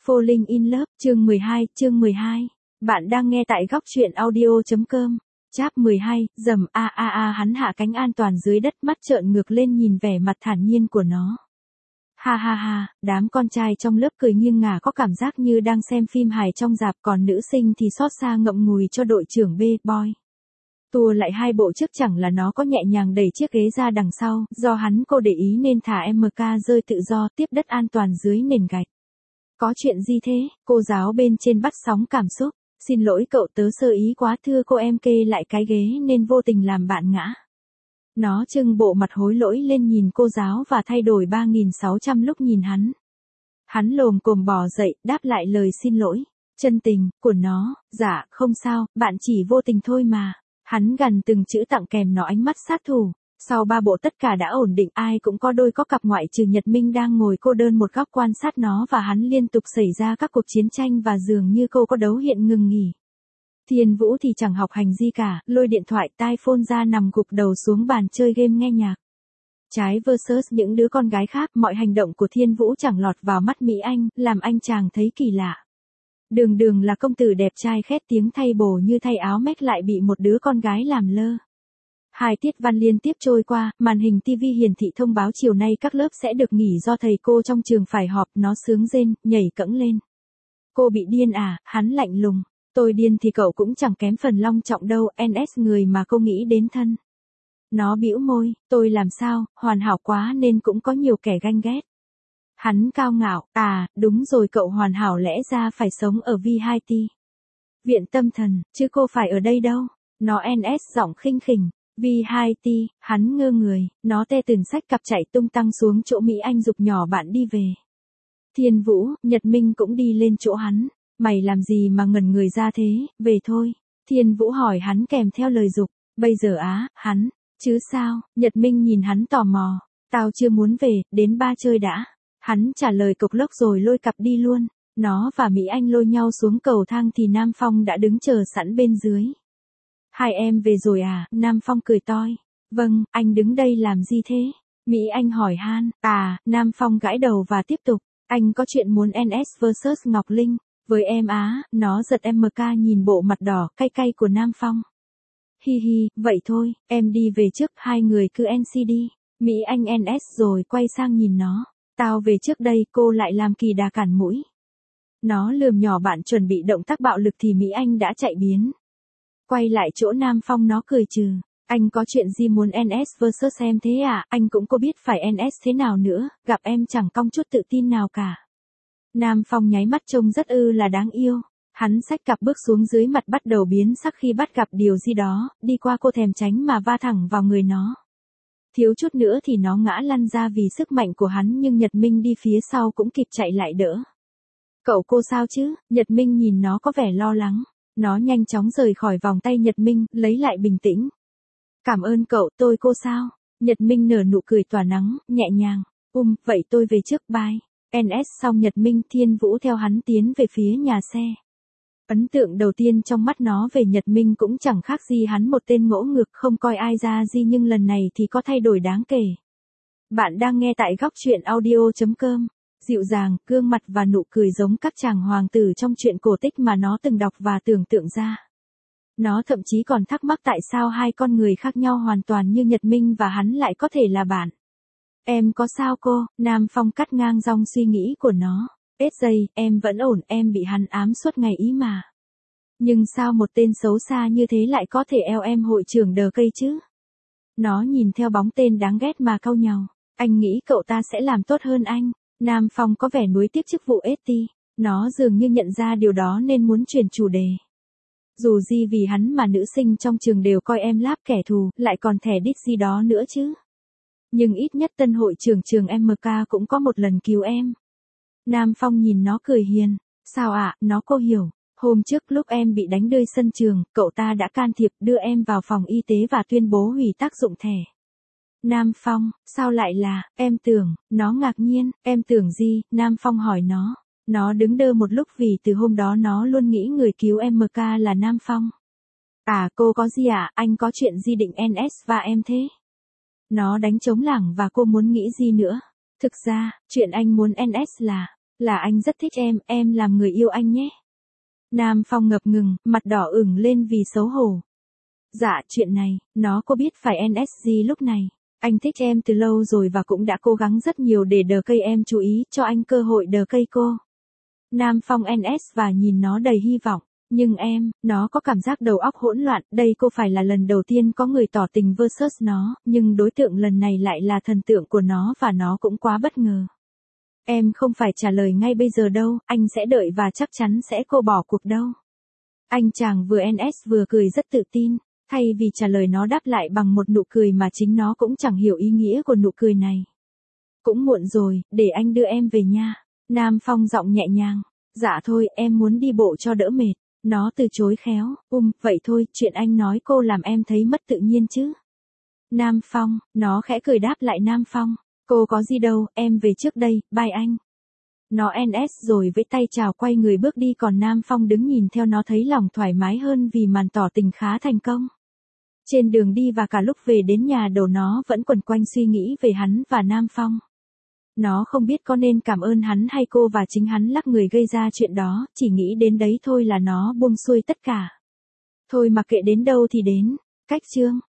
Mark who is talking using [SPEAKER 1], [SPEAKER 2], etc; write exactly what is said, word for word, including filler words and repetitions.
[SPEAKER 1] Falling in Love, chương mười hai, chương mười hai. Bạn đang nghe tại góc truyện audio chấm com. Chap mười hai, dầm a a a hắn hạ cánh an toàn dưới đất, mắt trợn ngược lên nhìn vẻ mặt thản nhiên của nó. Ha ha ha, đám con trai trong lớp cười nghiêng ngả có cảm giác như đang xem phim hài trong rạp, còn nữ sinh thì xót xa ngậm ngùi cho đội trưởng B-boy. Tua lại hai bộ trước chẳng là nó có nhẹ nhàng đẩy chiếc ghế ra đằng sau, do hắn cô để ý nên thả em ca rơi tự do tiếp đất an toàn dưới nền gạch. Có chuyện gì thế? Cô giáo bên trên bắt sóng cảm xúc. Xin lỗi cậu, tớ sơ ý quá, thưa cô, em kê lại cái ghế nên vô tình làm bạn ngã. Nó trưng bộ mặt hối lỗi lên nhìn cô giáo và thay đổi ba nghìn sáu trăm lúc nhìn hắn. Hắn lồm cồm bò dậy, đáp lại lời xin lỗi chân tình của nó. Dạ, không sao, bạn chỉ vô tình thôi mà. Hắn gằn từng chữ tặng kèm nó ánh mắt sát thủ. Sau ba bộ tất cả đã ổn định, ai cũng có đôi có cặp ngoại trừ Nhật Minh đang ngồi cô đơn một góc quan sát nó và hắn liên tục xảy ra các cuộc chiến tranh và dường như cô có đấu hiện ngừng nghỉ. Thiên Vũ thì chẳng học hành gì cả, lôi điện thoại tai phone ra nằm gục đầu xuống bàn chơi game nghe nhạc. Trái versus những đứa con gái khác, mọi hành động của Thiên Vũ chẳng lọt vào mắt Mỹ Anh, làm anh chàng thấy kỳ lạ. Đường đường là công tử đẹp trai khét tiếng thay bổ như thay áo mech lại bị một đứa con gái làm lơ. Hai tiết văn liên tiếp trôi qua, màn hình ti vi hiển thị thông báo chiều nay các lớp sẽ được nghỉ do thầy cô trong trường phải họp. Nó sướng rên, nhảy cẫng lên. Cô bị điên à? Hắn lạnh lùng. Tôi điên thì cậu cũng chẳng kém phần long trọng đâu, en ét người mà cô nghĩ đến thân. Nó bĩu môi, tôi làm sao, hoàn hảo quá nên cũng có nhiều kẻ ganh ghét. Hắn cao ngạo, à, đúng rồi, cậu hoàn hảo lẽ ra phải sống ở vê hai tê. Viện tâm thần, chứ cô phải ở đây đâu. Nó en ét giọng khinh khỉnh. vê hai tê, hắn ngơ người, nó tê tửng xách cặp chạy tung tăng xuống chỗ Mỹ Anh giục nhỏ bạn đi về. Thiên Vũ, Nhật Minh cũng đi lên chỗ hắn. Mày làm gì mà ngẩn người ra thế, về thôi. Thiên Vũ hỏi hắn kèm theo lời giục. Bây giờ á, hắn, chứ sao? Nhật Minh nhìn hắn tò mò. Tao chưa muốn về, đến ba chơi đã. Hắn trả lời cộc lốc rồi lôi cặp đi luôn. Nó và Mỹ Anh lôi nhau xuống cầu thang thì Nam Phong đã đứng chờ sẵn bên dưới. Hai em về rồi à? Nam Phong cười toi. Vâng, anh đứng đây làm gì thế? Mỹ Anh hỏi han. À, Nam Phong gãi đầu và tiếp tục. Anh có chuyện muốn en ét versus Ngọc Linh. Với em á, nó giật em ca nhìn bộ mặt đỏ, cay cay của Nam Phong. Hi hi, vậy thôi, em đi về trước, hai người cứ en xê đi. Mỹ Anh en ét rồi quay sang nhìn nó. Tao về trước đây, cô lại làm kỳ đà cản mũi. Nó lườm nhỏ bạn chuẩn bị động tác bạo lực thì Mỹ Anh đã chạy biến. Quay lại chỗ Nam Phong nó cười trừ. Anh có chuyện gì muốn en ét versus em thế à? Anh cũng có biết phải en ét thế nào nữa, gặp em chẳng cong chút tự tin nào cả. Nam Phong nháy mắt trông rất ư là đáng yêu. Hắn xách cặp bước xuống dưới mặt bắt đầu biến sắc khi bắt gặp điều gì đó, đi qua cô thèm tránh mà va thẳng vào người nó. Thiếu chút nữa thì nó ngã lăn ra vì sức mạnh của hắn nhưng Nhật Minh đi phía sau cũng kịp chạy lại đỡ. Cậu cô sao chứ? Nhật Minh nhìn nó có vẻ lo lắng. Nó nhanh chóng rời khỏi vòng tay Nhật Minh, lấy lại bình tĩnh. Cảm ơn cậu, tôi cô sao? Nhật Minh nở nụ cười tỏa nắng, nhẹ nhàng. Um, vậy tôi về trước, bye. en ét xong Nhật Minh, Thiên Vũ theo hắn tiến về phía nhà xe. Ấn tượng đầu tiên trong mắt nó về Nhật Minh cũng chẳng khác gì hắn một tên ngỗ ngược không coi ai ra gì, nhưng lần này thì có thay đổi đáng kể. Bạn đang nghe tại góc truyện audio chấm com. Dịu dàng, gương mặt và nụ cười giống các chàng hoàng tử trong truyện cổ tích mà nó từng đọc và tưởng tượng ra. Nó thậm chí còn thắc mắc tại sao hai con người khác nhau hoàn toàn như Nhật Minh và hắn lại có thể là bạn. Em có sao cô? Nam Phong cắt ngang dòng suy nghĩ của nó. Ết giây, em vẫn ổn, em bị hắn ám suốt ngày ý mà. Nhưng sao một tên xấu xa như thế lại có thể eo em hội trưởng đờ cây chứ? Nó nhìn theo bóng tên đáng ghét mà cau nhàu. Anh nghĩ cậu ta sẽ làm tốt hơn anh. Nam Phong có vẻ nuối tiếc chức vụ ét tê. Nó dường như nhận ra điều đó nên muốn chuyển chủ đề. Dù gì vì hắn mà nữ sinh trong trường đều coi em láp kẻ thù, lại còn thẻ đích gì đó nữa chứ. Nhưng ít nhất tân hội trưởng trường em ca cũng có một lần cứu em. Nam Phong nhìn nó cười hiền. Sao ạ? À? Nó cô hiểu. Hôm trước lúc em bị đánh đơi sân trường, cậu ta đã can thiệp đưa em vào phòng y tế và tuyên bố hủy tác dụng thẻ. Nam Phong, sao lại là, em tưởng, nó ngạc nhiên, em tưởng gì? Nam Phong hỏi nó. Nó đứng đơ một lúc vì từ hôm đó nó luôn nghĩ người cứu em ca là Nam Phong. À, cô có gì ạ? À? Anh có chuyện gì định en ét và em thế? Nó đánh trống lảng và cô muốn nghĩ gì nữa? Thực ra, chuyện anh muốn en ét là, Là anh rất thích em, em làm người yêu anh nhé. Nam Phong ngập ngừng, mặt đỏ ửng lên vì xấu hổ. Dạ, chuyện này, nó có biết phải en ét giê lúc này. Anh thích em từ lâu rồi và cũng đã cố gắng rất nhiều để đờ cây em chú ý, cho anh cơ hội đờ cây cô. Nam Phong en ét và nhìn nó đầy hy vọng. Nhưng em, nó có cảm giác đầu óc hỗn loạn, đây cô phải là lần đầu tiên có người tỏ tình versus nó, nhưng đối tượng lần này lại là thần tượng của nó và nó cũng quá bất ngờ. Em không phải trả lời ngay bây giờ đâu, anh sẽ đợi và chắc chắn sẽ cô bỏ cuộc đâu. Anh chàng vừa en ét vừa cười rất tự tin, thay vì trả lời nó đáp lại bằng một nụ cười mà chính nó cũng chẳng hiểu ý nghĩa của nụ cười này. Cũng muộn rồi, để anh đưa em về nha. Nam Phong giọng nhẹ nhàng. Dạ thôi, em muốn đi bộ cho đỡ mệt. Nó từ chối khéo, um, vậy thôi, chuyện anh nói cô làm em thấy mất tự nhiên chứ. Nam Phong, nó khẽ cười đáp lại Nam Phong. Cô có gì đâu, em về trước đây, bye anh. Nó en ét rồi với tay chào quay người bước đi còn Nam Phong đứng nhìn theo nó thấy lòng thoải mái hơn vì màn tỏ tình khá thành công. Trên đường đi và cả lúc về đến nhà đầu nó vẫn quẩn quanh suy nghĩ về hắn và Nam Phong. Nó không biết có nên cảm ơn hắn hay cô và chính hắn là người gây ra chuyện đó, chỉ nghĩ đến đấy thôi là nó buông xuôi tất cả. Thôi mặc kệ đến đâu thì đến. Cách chương